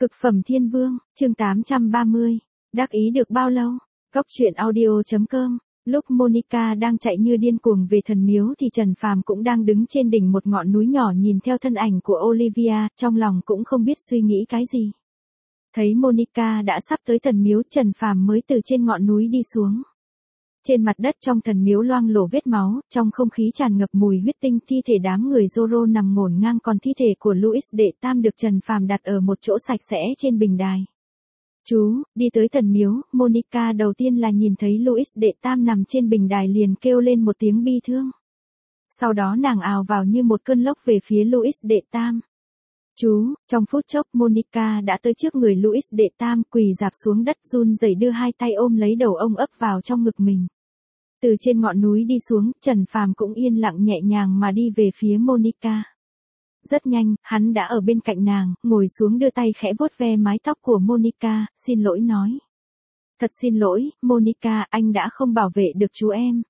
Cực phẩm thiên vương, chương 830. Đắc ý được bao lâu? Cóc truyện audio.com. Lúc Monica đang chạy như điên cuồng về thần miếu thì Trần Phàm cũng đang đứng trên đỉnh một ngọn núi nhỏ nhìn theo thân ảnh của Olivia, trong lòng cũng không biết suy nghĩ cái gì. Thấy Monica đã sắp tới thần miếu, Trần Phàm mới từ trên ngọn núi đi xuống. Trên mặt đất trong thần miếu loang lổ vết máu, trong không khí tràn ngập mùi huyết tinh, thi thể đám người Zorro nằm ngổn ngang, còn thi thể của Louis đệ tam được Trần Phàm đặt ở một chỗ sạch sẽ trên bình đài. Chú, đi tới thần miếu, Monica đầu tiên là nhìn thấy Louis đệ tam nằm trên bình đài liền kêu lên một tiếng bi thương. Sau đó nàng ào vào như một cơn lốc về phía Louis đệ tam. Chú, trong phút chốc Monica đã tới trước người Louis đệ tam, quỳ rạp xuống đất run rẩy đưa hai tay ôm lấy đầu ông ấp vào trong ngực mình. Từ trên ngọn núi đi xuống, Trần Phàm cũng yên lặng nhẹ nhàng mà đi về phía Monica. Rất nhanh, hắn đã ở bên cạnh nàng, ngồi xuống đưa tay khẽ vuốt ve mái tóc của Monica, xin lỗi nói. Thật xin lỗi, Monica, anh đã không bảo vệ được chú em.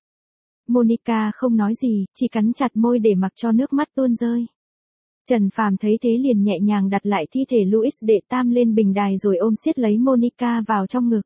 Monica không nói gì, chỉ cắn chặt môi để mặc cho nước mắt tuôn rơi. Trần Phàm thấy thế liền nhẹ nhàng đặt lại thi thể Louis đệ tam lên bình đài rồi ôm siết lấy Monica vào trong ngực.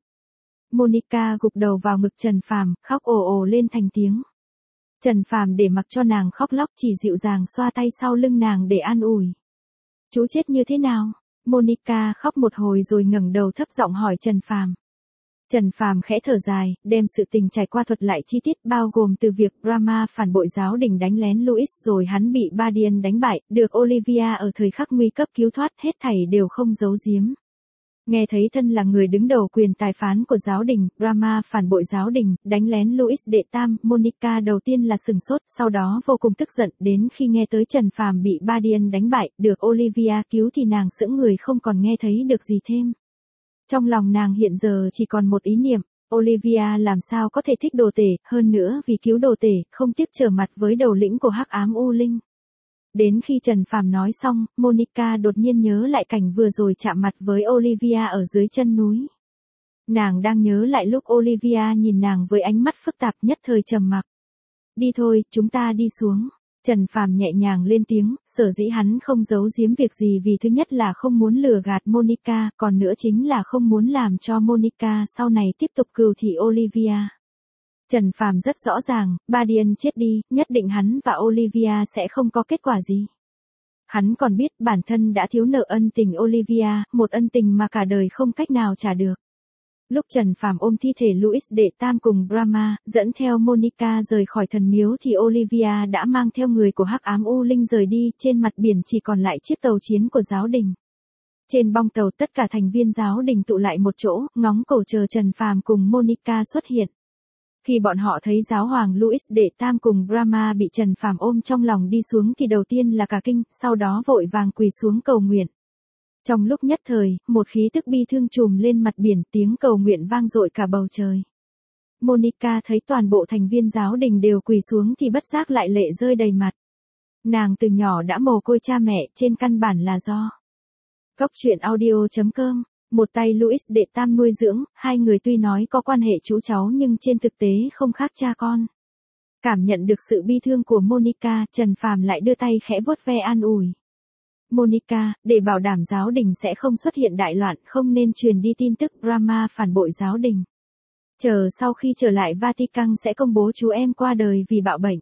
Monica gục đầu vào ngực Trần Phàm, khóc ồ ồ lên thành tiếng. Trần Phàm để mặc cho nàng khóc lóc, chỉ dịu dàng xoa tay sau lưng nàng để an ủi. Chú chết như thế nào? Monica khóc một hồi rồi ngẩng đầu thấp giọng hỏi Trần Phàm. Trần Phàm khẽ thở dài, đem sự tình trải qua thuật lại chi tiết, bao gồm từ việc Brahma phản bội giáo đình đánh lén Louis rồi hắn bị Bardian đánh bại, được Olivia ở thời khắc nguy cấp cứu thoát, hết thảy đều không giấu giếm. Nghe thấy thân là người đứng đầu quyền tài phán của giáo đình, Brahma phản bội giáo đình, đánh lén Louis đệ tam, Monica đầu tiên là sừng sốt, sau đó vô cùng tức giận, đến khi nghe tới Trần Phàm bị Bardian đánh bại, được Olivia cứu thì nàng sững người không còn nghe thấy được gì thêm. Trong lòng nàng hiện giờ chỉ còn một ý niệm, Olivia làm sao có thể thích đồ tể, hơn nữa vì cứu đồ tể, không tiếc trở mặt với đầu lĩnh của Hắc Ám U Linh. Đến khi Trần Phàm nói xong, Monica đột nhiên nhớ lại cảnh vừa rồi chạm mặt với Olivia ở dưới chân núi. Nàng đang nhớ lại lúc Olivia nhìn nàng với ánh mắt phức tạp, nhất thời trầm mặc. Đi thôi, chúng ta đi xuống. Trần Phàm nhẹ nhàng lên tiếng, sở dĩ hắn không giấu giếm việc gì vì thứ nhất là không muốn lừa gạt Monica, còn nữa chính là không muốn làm cho Monica sau này tiếp tục cừu thị Olivia. Trần Phàm rất rõ ràng, Bardian chết đi, nhất định hắn và Olivia sẽ không có kết quả gì. Hắn còn biết bản thân đã thiếu nợ ân tình Olivia, một ân tình mà cả đời không cách nào trả được. Lúc Trần Phàm ôm thi thể Louis đệ tam cùng Brahma, dẫn theo Monica rời khỏi thần miếu thì Olivia đã mang theo người của Hắc Ám U Linh rời đi, trên mặt biển chỉ còn lại chiếc tàu chiến của giáo đình. Trên bong tàu tất cả thành viên giáo đình tụ lại một chỗ, ngóng cổ chờ Trần Phàm cùng Monica xuất hiện. Khi bọn họ thấy giáo hoàng Louis đệ tam cùng Brahma bị Trần Phàm ôm trong lòng đi xuống thì đầu tiên là cả kinh, sau đó vội vàng quỳ xuống cầu nguyện. Trong lúc nhất thời, một khí tức bi thương trùm lên mặt biển, tiếng cầu nguyện vang dội cả bầu trời. Monica thấy toàn bộ thành viên giáo đình đều quỳ xuống thì bất giác lại lệ rơi đầy mặt. Nàng từ nhỏ đã mồ côi cha mẹ, trên căn bản là do Cóc truyện audio.com. Một tay Louis đệ tam nuôi dưỡng, hai người tuy nói có quan hệ chú cháu nhưng trên thực tế không khác cha con. Cảm nhận được sự bi thương của Monica, Trần Phàm lại đưa tay khẽ vuốt ve an ủi. Monica, để bảo đảm giáo đình sẽ không xuất hiện đại loạn, không nên truyền đi tin tức Brahma phản bội giáo đình. Chờ sau khi trở lại Vatican sẽ công bố chú em qua đời vì bạo bệnh.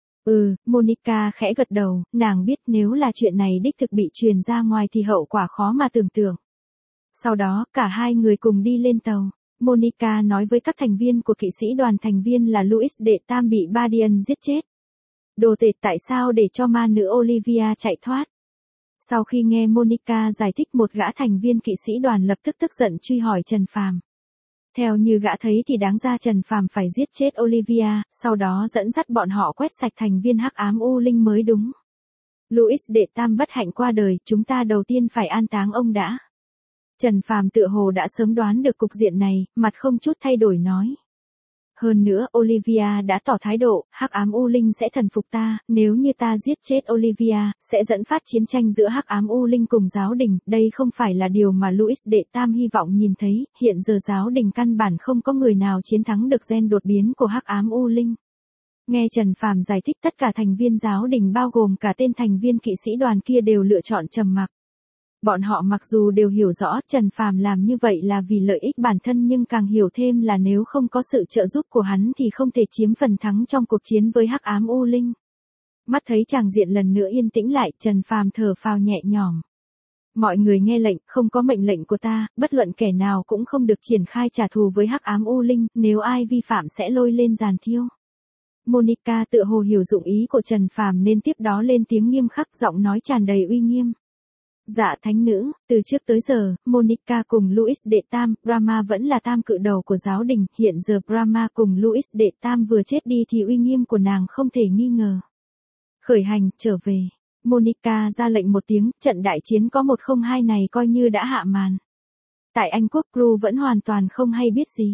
Monica khẽ gật đầu, nàng biết nếu là chuyện này đích thực bị truyền ra ngoài thì hậu quả khó mà tưởng tượng. Sau đó, cả hai người cùng đi lên tàu. Monica nói với các thành viên của kỵ sĩ đoàn thành viên là Louis đệ tam bị Bardian giết chết. Đồ tể, tại sao để cho ma nữ Olivia chạy thoát? Sau khi nghe Monica giải thích, một gã thành viên kỵ sĩ đoàn lập tức tức giận truy hỏi Trần Phàm. Theo như gã thấy thì đáng ra Trần Phàm phải giết chết Olivia, sau đó dẫn dắt bọn họ quét sạch thành viên Hắc Ám U Linh mới đúng. Louis đệ tam bất hạnh qua đời, chúng ta đầu tiên phải an táng ông đã. Trần Phàm tựa hồ đã sớm đoán được cục diện này, mặt không chút thay đổi nói. Hơn nữa, Olivia đã tỏ thái độ, Hắc Ám U Linh sẽ thần phục ta, nếu như ta giết chết Olivia, sẽ dẫn phát chiến tranh giữa Hắc Ám U Linh cùng giáo đình, đây không phải là điều mà Louis đệ tam hy vọng nhìn thấy, hiện giờ giáo đình căn bản không có người nào chiến thắng được gen đột biến của Hắc Ám U Linh. Nghe Trần Phàm giải thích, tất cả thành viên giáo đình bao gồm cả tên thành viên kỵ sĩ đoàn kia đều lựa chọn trầm mặc. Bọn họ mặc dù đều hiểu rõ Trần Phàm làm như vậy là vì lợi ích bản thân nhưng càng hiểu thêm là nếu không có sự trợ giúp của hắn thì không thể chiếm phần thắng trong cuộc chiến với Hắc Ám U Linh. Mắt thấy tràng diện lần nữa yên tĩnh lại, Trần Phàm thở phào nhẹ nhõm. Mọi người nghe lệnh, không có mệnh lệnh của ta, bất luận kẻ nào cũng không được triển khai trả thù với Hắc Ám U Linh, nếu ai vi phạm sẽ lôi lên giàn thiêu. Monica tựa hồ hiểu dụng ý của Trần Phàm nên tiếp đó lên tiếng nghiêm khắc, giọng nói tràn đầy uy nghiêm. Dạ thánh nữ, từ trước tới giờ, Monica cùng Louis đệ tam, Brahma vẫn là tam cự đầu của giáo đình, hiện giờ Brahma cùng Louis đệ tam vừa chết đi thì uy nghiêm của nàng không thể nghi ngờ. Khởi hành, trở về. Monica ra lệnh một tiếng, trận đại chiến có 102 này coi như đã hạ màn. Tại Anh quốc Gru vẫn hoàn toàn không hay biết gì.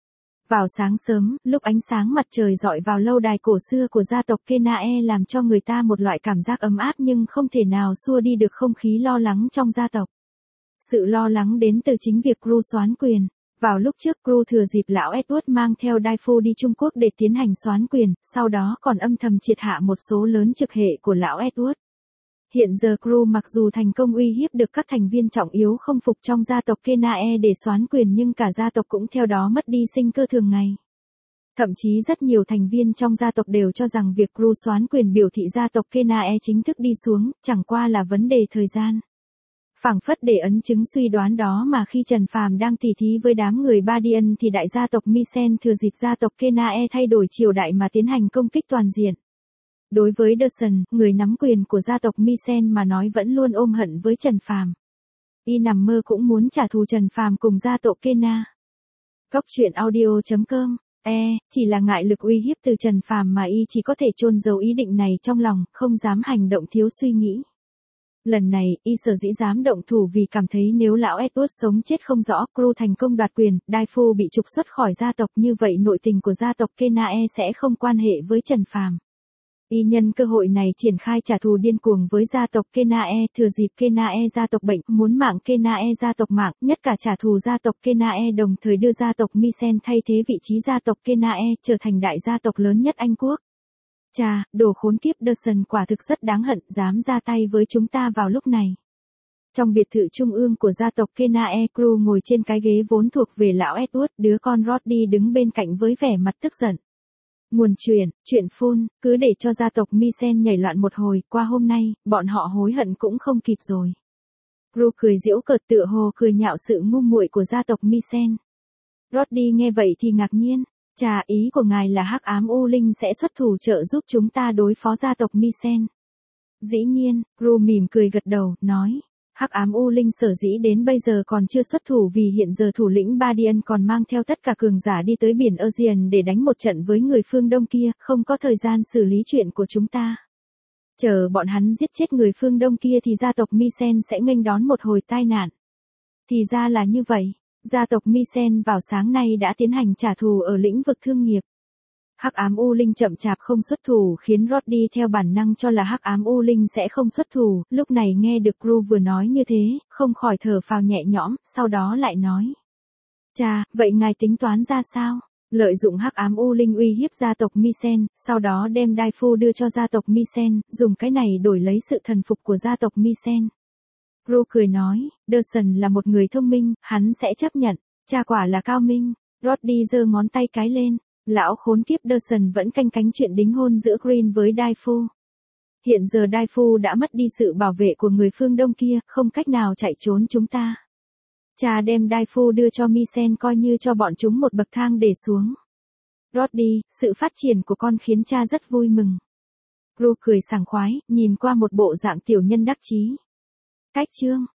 Vào sáng sớm, lúc ánh sáng mặt trời rọi vào lâu đài cổ xưa của gia tộc Kenae làm cho người ta một loại cảm giác ấm áp nhưng không thể nào xua đi được không khí lo lắng trong gia tộc. Sự lo lắng đến từ chính việc Gru soán quyền. Vào lúc trước Gru thừa dịp lão Edward mang theo Dai-Fu đi Trung Quốc để tiến hành soán quyền, sau đó còn âm thầm triệt hạ một số lớn trực hệ của lão Edward. Hiện giờ Gru mặc dù thành công uy hiếp được các thành viên trọng yếu không phục trong gia tộc Kenae để soán quyền nhưng cả gia tộc cũng theo đó mất đi sinh cơ thường ngày. Thậm chí rất nhiều thành viên trong gia tộc đều cho rằng việc Gru soán quyền biểu thị gia tộc Kenae chính thức đi xuống, chẳng qua là vấn đề thời gian. Phảng phất để ấn chứng suy đoán đó mà khi Trần Phàm đang tỉ thí với đám người Badian thì đại gia tộc Mycen thừa dịp gia tộc Kenae thay đổi triều đại mà tiến hành công kích toàn diện. Đối với Dawson, người nắm quyền của gia tộc Mycen mà nói vẫn luôn ôm hận với Trần Phàm. Y nằm mơ cũng muốn trả thù Trần Phàm cùng gia tộc Kena. Cóc truyện audio.com. Chỉ là ngại lực uy hiếp từ Trần Phàm mà y chỉ có thể chôn giấu ý định này trong lòng, không dám hành động thiếu suy nghĩ. Lần này, y sở dĩ dám động thủ vì cảm thấy nếu lão Edward sống chết không rõ, Gru thành công đoạt quyền, Dai-Fu bị trục xuất khỏi gia tộc, như vậy nội tình của gia tộc Kenae sẽ không quan hệ với Trần Phàm. Y nhân cơ hội này triển khai trả thù điên cuồng với gia tộc Kenae, thừa dịp Kenae gia tộc bệnh, muốn mạng Kenae gia tộc mạng, nhất cả trả thù gia tộc Kenae đồng thời đưa gia tộc Mycen thay thế vị trí gia tộc Kenae, trở thành đại gia tộc lớn nhất Anh quốc. Chà, đồ khốn kiếp Dawson quả thực rất đáng hận, dám ra tay với chúng ta vào lúc này. Trong biệt thự trung ương của gia tộc Kenae, Gru ngồi trên cái ghế vốn thuộc về lão Edward, đứa con Roddy đứng bên cạnh với vẻ mặt tức giận. Nguồn chuyện phun, cứ để cho gia tộc Mycen nhảy loạn một hồi, qua hôm nay, bọn họ hối hận cũng không kịp rồi. Gru cười giễu cợt tựa hồ cười nhạo sự ngu muội của gia tộc Mycen. Roddy nghe vậy thì ngạc nhiên. Chà, ý của ngài là Hắc Ám U Linh sẽ xuất thủ trợ giúp chúng ta đối phó gia tộc Mycen. Dĩ nhiên, Gru mỉm cười gật đầu, nói. Hắc Ám U Linh sở dĩ đến bây giờ còn chưa xuất thủ vì hiện giờ thủ lĩnh Badian còn mang theo tất cả cường giả đi tới biển Aegean để đánh một trận với người phương Đông kia, không có thời gian xử lý chuyện của chúng ta. Chờ bọn hắn giết chết người phương Đông kia thì gia tộc Mycen sẽ nghênh đón một hồi tai nạn. Thì ra là như vậy. Gia tộc Mycen vào sáng nay đã tiến hành trả thù ở lĩnh vực thương nghiệp. Hắc Ám U Linh chậm chạp không xuất thủ khiến Roddy theo bản năng cho là Hắc Ám U Linh sẽ không xuất thủ, lúc này nghe được Gru vừa nói như thế, không khỏi thở phào nhẹ nhõm, sau đó lại nói. Chà, vậy ngài tính toán ra sao? Lợi dụng Hắc Ám U Linh uy hiếp gia tộc Mycen, sau đó đem Dai-Fu đưa cho gia tộc Mycen, dùng cái này đổi lấy sự thần phục của gia tộc Mycen. Gru cười nói, Dawson là một người thông minh, hắn sẽ chấp nhận, cha quả là cao minh. Roddy giơ ngón tay cái lên, lão khốn kiếp Dawson vẫn canh cánh chuyện đính hôn giữa Green với Dai-Fu. Hiện giờ Dai-Fu đã mất đi sự bảo vệ của người phương Đông kia, không cách nào chạy trốn chúng ta. Cha đem Dai-Fu đưa cho Mycen coi như cho bọn chúng một bậc thang để xuống. Roddy, sự phát triển của con khiến cha rất vui mừng. Gru cười sảng khoái, nhìn qua một bộ dạng tiểu nhân đắc chí. Cách chương